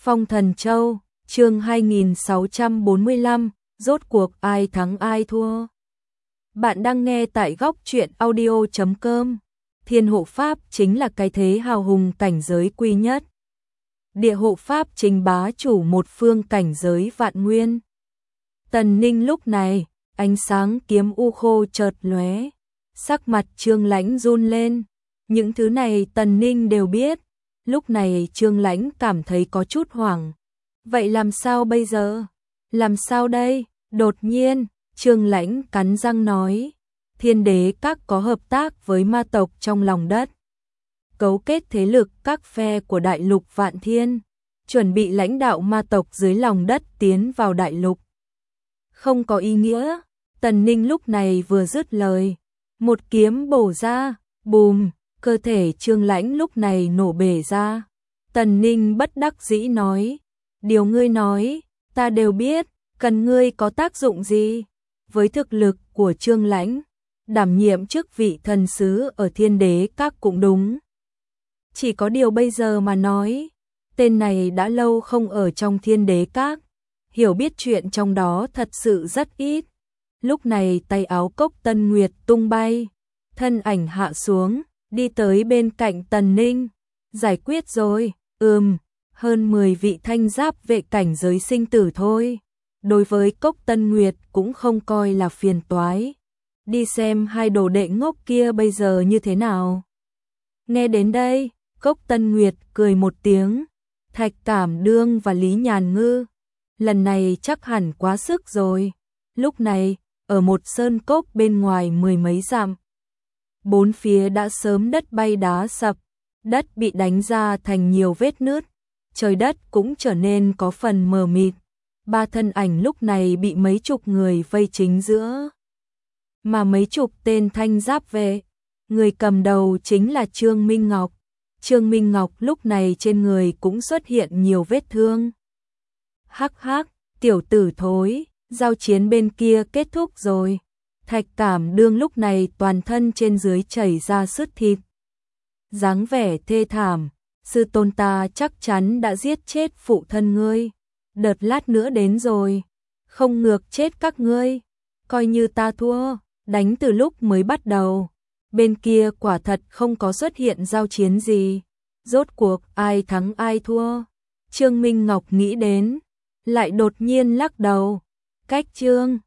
Phong Thần Châu, chương 2645, rốt cuộc ai thắng ai thua. Bạn đang nghe tại góc truyện audio.com. Thiên hộ pháp chính là cái thế hào hùng cảnh giới quy nhất. Địa hộ pháp chính bá chủ một phương cảnh giới vạn nguyên. Tần Ninh lúc này, ánh sáng kiếm u khô chợt lóe, sắc mặt Trương Lãnh run lên. Những thứ này Tần Ninh đều biết. Lúc này Trương Lãnh cảm thấy có chút hoảng. Vậy làm sao bây giờ? Làm sao đây? Đột nhiên, Trương Lãnh cắn răng nói, Thiên Đế Các có hợp tác với ma tộc trong lòng đất, cấu kết thế lực các phe của đại lục Vạn Thiên, chuẩn bị lãnh đạo ma tộc dưới lòng đất tiến vào đại lục. Không có ý nghĩa. Tần Ninh lúc này vừa dứt lời, một kiếm bổ ra, bùm, cơ thể Trương Lãnh lúc này nổ bể ra. Tần Ninh bất đắc dĩ nói, điều ngươi nói, ta đều biết, cần ngươi có tác dụng gì? Với thực lực của Trương Lãnh, đảm nhiệm chức vị thần sứ ở Thiên Đế Các cũng đúng. Chỉ có điều bây giờ mà nói, tên này đã lâu không ở trong Thiên Đế Các, hiểu biết chuyện trong đó thật sự rất ít. Lúc này tay áo Cốc Tân Nguyệt tung bay, thân ảnh hạ xuống, đi tới bên cạnh Tần Ninh. Giải quyết rồi, hơn 10 vị thanh giáp vệ cảnh giới sinh tử thôi. Đối với Cốc Tân Nguyệt cũng không coi là phiền toái. Đi xem hai đồ đệ ngốc kia bây giờ như thế nào. Nghe đến đây, Cốc Tân Nguyệt cười một tiếng. Thạch Cảm Đương và Lý Nhàn Ngư, lần này chắc hẳn quá sức rồi. Lúc này, ở một sơn cốc bên ngoài mười mấy dặm, bốn phía đã sớm đất bay đá sập, đất bị đánh ra thành nhiều vết nứt, trời đất cũng trở nên có phần mờ mịt. Ba thân ảnh lúc này bị mấy chục người vây chính giữa, mà mấy chục tên thanh giáp vệ. Người cầm đầu chính là Trương Minh Ngọc. Trương Minh Ngọc lúc này trên người cũng xuất hiện nhiều vết thương. Hắc hắc, tiểu tử thối, giao chiến bên kia kết thúc rồi. Thạch Cảm Đương lúc này toàn thân trên dưới chảy ra sứt thịt, dáng vẻ thê thảm. Sư tôn ta chắc chắn đã giết chết phụ thân ngươi. Đợt lát nữa đến rồi, không ngược chết các ngươi. Coi như ta thua, đánh từ lúc mới bắt đầu. Bên kia quả thật không có xuất hiện giao chiến gì. Rốt cuộc ai thắng ai thua? Trương Minh Ngọc nghĩ đến, lại đột nhiên lắc đầu. Cách Trương